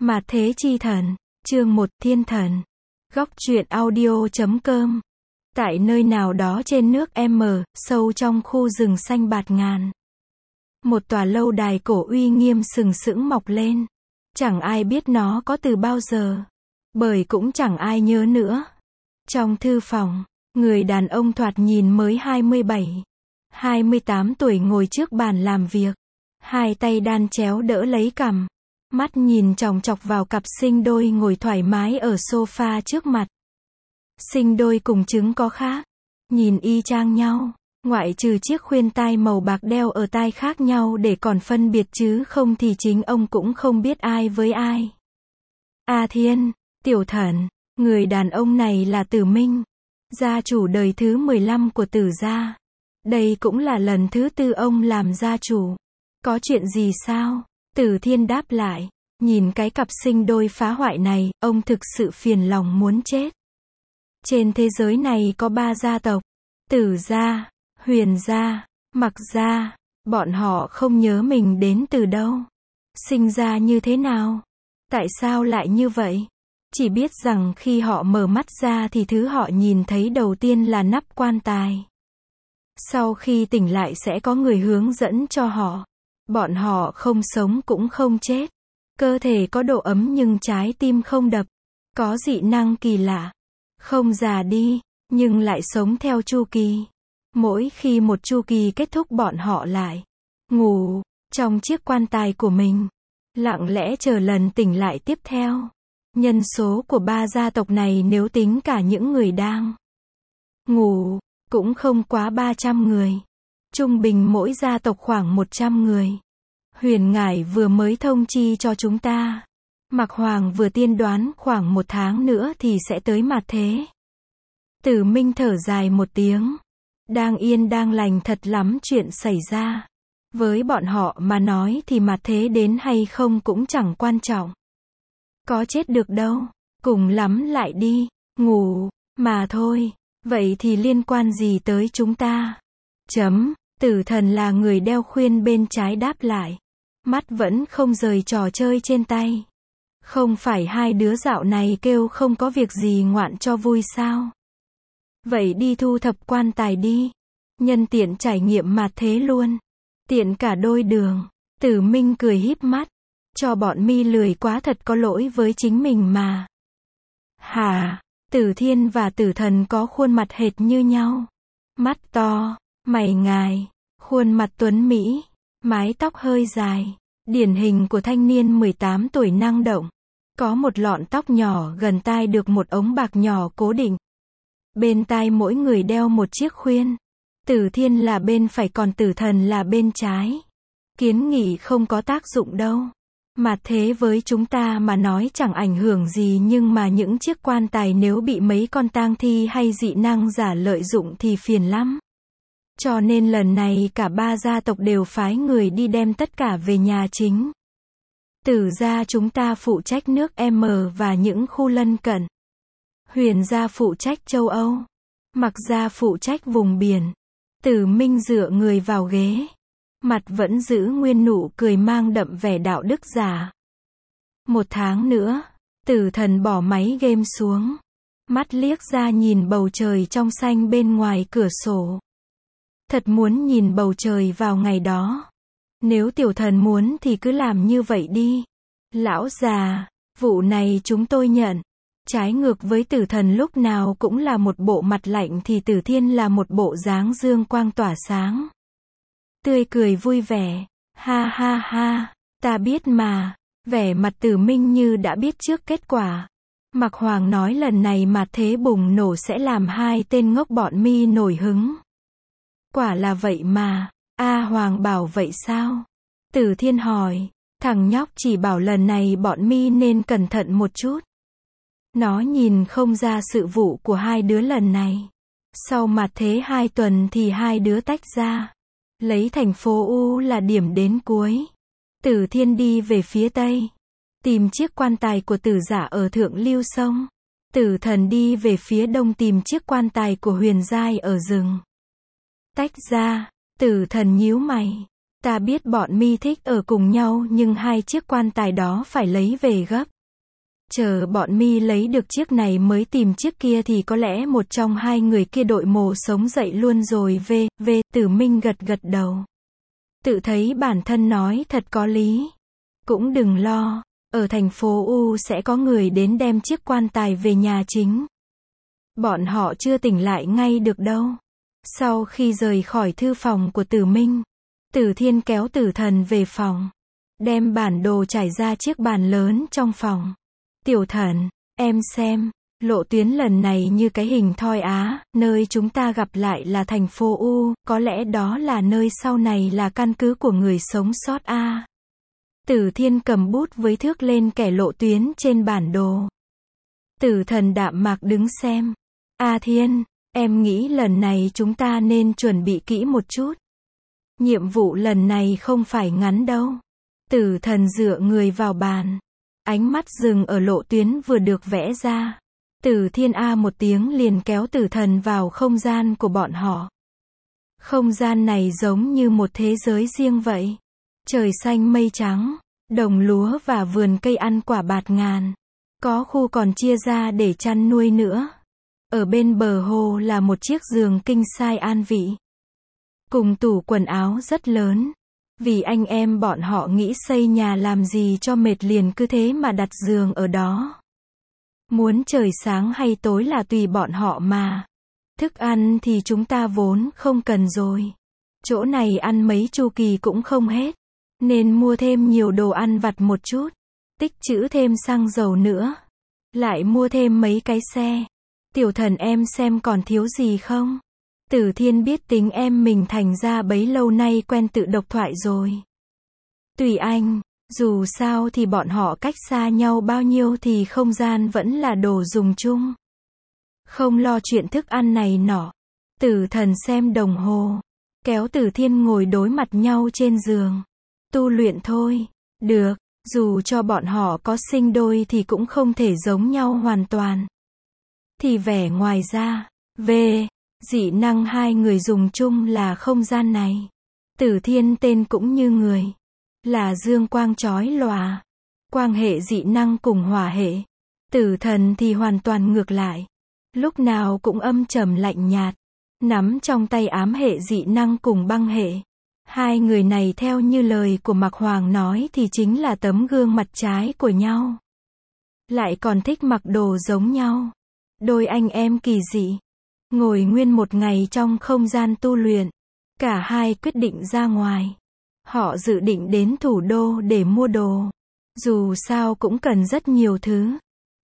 Mạt thế chi thần, chương 1 Thiên thần. Góc truyện audio.com. Tại nơi nào đó trên nước M, sâu trong khu rừng xanh bạt ngàn. Một tòa lâu đài cổ uy nghiêm sừng sững mọc lên. Chẳng ai biết nó có từ bao giờ. Bởi cũng chẳng ai nhớ nữa. Trong thư phòng, người đàn ông thoạt nhìn mới 27, 28 tuổi ngồi trước bàn làm việc. Hai tay đan chéo đỡ lấy cằm. Mắt nhìn chòng chọc vào cặp sinh đôi ngồi thoải mái ở sofa trước mặt. Sinh đôi cùng trứng có khác. Nhìn y chang nhau. Ngoại trừ chiếc khuyên tai màu bạc đeo ở tai khác nhau để còn phân biệt chứ không thì chính ông cũng không biết ai với ai. A Thiên, tiểu thần, người đàn ông này là Tử Minh. Gia chủ đời thứ 15 của Tử gia. Đây cũng là lần thứ 4 ông làm gia chủ. Có chuyện gì sao? Tử Thiên đáp lại, nhìn cái cặp sinh đôi phá hoại này, ông thực sự phiền lòng muốn chết. Trên thế giới này có 3 gia tộc, Tử gia, Huyền gia, Mặc gia, bọn họ không nhớ mình đến từ đâu, sinh ra như thế nào, tại sao lại như vậy. Chỉ biết rằng khi họ mở mắt ra thì thứ họ nhìn thấy đầu tiên là nắp quan tài. Sau khi tỉnh lại sẽ có người hướng dẫn cho họ. Bọn họ không sống cũng không chết. Cơ thể có độ ấm nhưng trái tim không đập. Có dị năng kỳ lạ. Không già đi, nhưng lại sống theo chu kỳ. Mỗi khi một chu kỳ kết thúc bọn họ lại ngủ trong chiếc quan tài của mình. Lặng lẽ chờ lần tỉnh lại tiếp theo. Nhân số của 3 gia tộc này nếu tính cả những người đang ngủ, cũng không quá 300 người. Trung bình mỗi gia tộc khoảng 100 người. Huyền Ngải vừa mới thông chi cho chúng ta. Mạc Hoàng vừa tiên đoán khoảng 1 tháng nữa thì sẽ tới mạt thế. Tử Minh thở dài một tiếng. Đang yên đang lành thật lắm chuyện xảy ra. Với bọn họ mà nói thì mạt thế đến hay không cũng chẳng quan trọng. Có chết được đâu. Cùng lắm lại đi, ngủ, mà thôi. Vậy thì liên quan gì tới chúng ta? Tử thần là người đeo khuyên bên trái đáp lại. Mắt vẫn không rời trò chơi trên tay. Không phải hai đứa dạo này kêu không có việc gì ngoạn cho vui sao? Vậy đi thu thập quan tài đi. Nhân tiện trải nghiệm mạt thế luôn. Tiện cả đôi đường. Tử Minh cười híp mắt. Cho bọn mi lười quá thật có lỗi với chính mình mà. Hả? Tử Thiên và Tử Thần có khuôn mặt hệt như nhau. Mắt to, mày ngài, khuôn mặt tuấn mỹ, mái tóc hơi dài, điển hình của thanh niên 18 tuổi năng động. Có một lọn tóc nhỏ gần tai được một ống bạc nhỏ cố định. Bên tai mỗi người đeo một chiếc khuyên. Tử Thiên là bên phải còn Tử Thần là bên trái. Kiến nghị không có tác dụng đâu. Mạt thế với chúng ta mà nói chẳng ảnh hưởng gì nhưng mà những chiếc quan tài nếu bị mấy con tang thi hay dị năng giả lợi dụng thì phiền lắm. Cho nên lần này cả 3 gia tộc đều phái người đi đem tất cả về nhà chính. Tử gia chúng ta phụ trách nước M và những khu lân cận. Huyền gia phụ trách châu Âu. Mặc gia phụ trách vùng biển. Tử Minh dựa người vào ghế. Mặt vẫn giữ nguyên nụ cười mang đậm vẻ đạo đức giả. 1 tháng nữa, Tử Thần bỏ máy game xuống. Mắt liếc ra nhìn bầu trời trong xanh bên ngoài cửa sổ. Thật muốn nhìn bầu trời vào ngày đó. Nếu tiểu thần muốn thì cứ làm như vậy đi. Lão già, vụ này chúng tôi nhận. Trái ngược với Tử Thần lúc nào cũng là một bộ mặt lạnh thì Tử Thiên là một bộ dáng dương quang tỏa sáng. Tươi cười vui vẻ. Ha ha ha, ta biết mà. Vẻ mặt Tử Minh như đã biết trước kết quả. Mạc Hoàng nói lần này mạt thế bùng nổ sẽ làm hai tên ngốc bọn mi nổi hứng. Quả là vậy mà. A Hoàng bảo vậy sao? Tử Thiên hỏi. Thằng nhóc chỉ bảo lần này bọn mi nên cẩn thận một chút. Nó nhìn không ra sự vụ của hai đứa lần này. Sau mạt thế 2 tuần thì hai đứa tách ra. Lấy thành phố U là điểm đến cuối. Tử Thiên đi về phía Tây. Tìm chiếc quan tài của Tử giả ở Thượng Lưu Sông. Tử Thần đi về phía Đông tìm chiếc quan tài của Huyền Giai ở rừng. Tách ra. Tử Thần nhíu mày. Ta biết bọn mi thích ở cùng nhau nhưng hai chiếc quan tài đó phải lấy về gấp. Chờ bọn mi lấy được chiếc này mới tìm chiếc kia thì có lẽ một trong hai người kia đội mồ sống dậy luôn rồi. Tử Minh gật gật đầu. Tự thấy bản thân nói thật có lý. Cũng đừng lo, ở thành phố U sẽ có người đến đem chiếc quan tài về nhà chính. Bọn họ chưa tỉnh lại ngay được đâu. Sau khi rời khỏi thư phòng của Tử Minh, Tử Thiên kéo Tử Thần về phòng, đem bản đồ trải ra chiếc bàn lớn trong phòng. Tiểu Thần, em xem, lộ tuyến lần này như cái hình thoi Á, nơi chúng ta gặp lại là thành phố U, có lẽ đó là nơi sau này là căn cứ của người sống sót A. Tử Thiên cầm bút với thước lên kẻ lộ tuyến trên bản đồ. Tử Thần đạm mạc đứng xem. A Thiên, em nghĩ lần này chúng ta nên chuẩn bị kỹ một chút. Nhiệm vụ lần này không phải ngắn đâu. Tử Thần dựa người vào bàn. Ánh mắt dừng ở lộ tuyến vừa được vẽ ra. Tử Thiên A một tiếng liền kéo Tử Thần vào không gian của bọn họ. Không gian này giống như một thế giới riêng vậy. Trời xanh mây trắng, đồng lúa và vườn cây ăn quả bạt ngàn. Có khu còn chia ra để chăn nuôi nữa. Ở bên bờ hồ là một chiếc giường king size an vị. Cùng tủ quần áo rất lớn. Vì anh em bọn họ nghĩ xây nhà làm gì cho mệt liền cứ thế mà đặt giường ở đó. Muốn trời sáng hay tối là tùy bọn họ mà. Thức ăn thì chúng ta vốn không cần rồi. Chỗ này ăn mấy chu kỳ cũng không hết. Nên mua thêm nhiều đồ ăn vặt một chút. Tích trữ thêm xăng dầu nữa. Lại mua thêm mấy cái xe. Tiểu Thần em xem còn thiếu gì không? Tử Thiên biết tính em mình thành ra bấy lâu nay quen tự độc thoại rồi. Tùy anh, dù sao thì bọn họ cách xa nhau bao nhiêu thì không gian vẫn là đồ dùng chung. Không lo chuyện thức ăn này nọ. Tử Thần xem đồng hồ. Kéo Tử Thiên ngồi đối mặt nhau trên giường. Tu luyện thôi. Được, dù cho bọn họ có sinh đôi thì cũng không thể giống nhau hoàn toàn. Thì vẻ ngoài ra, dị năng hai người dùng chung là không gian này. Tử Thiên tên cũng như người. Là dương quang chói lòa. Quang hệ dị năng cùng hỏa hệ. Tử Thần thì hoàn toàn ngược lại. Lúc nào cũng âm trầm lạnh nhạt. Nắm trong tay ám hệ dị năng cùng băng hệ. Hai người này theo như lời của Mạc Hoàng nói thì chính là tấm gương mặt trái của nhau. Lại còn thích mặc đồ giống nhau. Đôi anh em kỳ dị. Ngồi nguyên một ngày trong không gian tu luyện. Cả hai quyết định ra ngoài. Họ dự định đến thủ đô để mua đồ. Dù sao cũng cần rất nhiều thứ.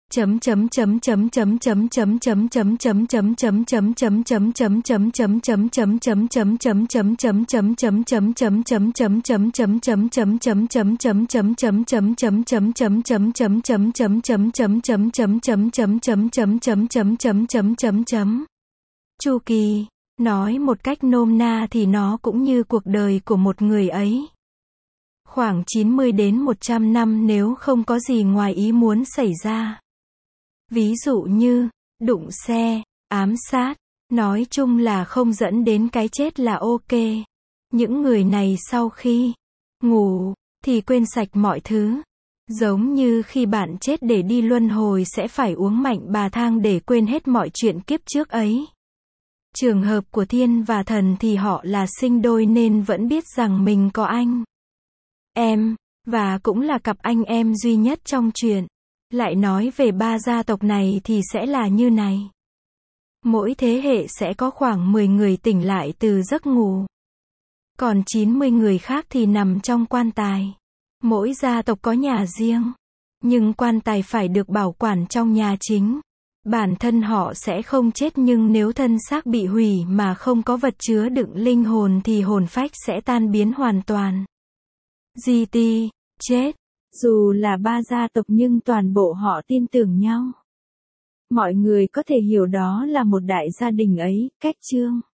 Chu kỳ, nói một cách nôm na thì nó cũng như cuộc đời của một người ấy. Khoảng 90 đến 100 năm nếu không có gì ngoài ý muốn xảy ra. Ví dụ như, đụng xe, ám sát, nói chung là không dẫn đến cái chết là ok. Những người này sau khi ngủ, thì quên sạch mọi thứ. Giống như khi bạn chết để đi luân hồi sẽ phải uống mạnh bà thang để quên hết mọi chuyện kiếp trước ấy. Trường hợp của Thiên và Thần thì họ là sinh đôi nên vẫn biết rằng mình có anh em, và cũng là cặp anh em duy nhất trong chuyện. Lại nói về ba gia tộc này thì sẽ là như này. Mỗi thế hệ sẽ có khoảng 10 người tỉnh lại từ giấc ngủ. Còn 90 người khác thì nằm trong quan tài. Mỗi gia tộc có nhà riêng. Nhưng quan tài phải được bảo quản trong nhà chính. Bản thân họ sẽ không chết nhưng nếu thân xác bị hủy mà không có vật chứa đựng linh hồn thì hồn phách sẽ tan biến hoàn toàn. GT, chết. Dù là ba gia tộc nhưng toàn bộ họ tin tưởng nhau. Mọi người có thể hiểu đó là một đại gia đình ấy, cách chương.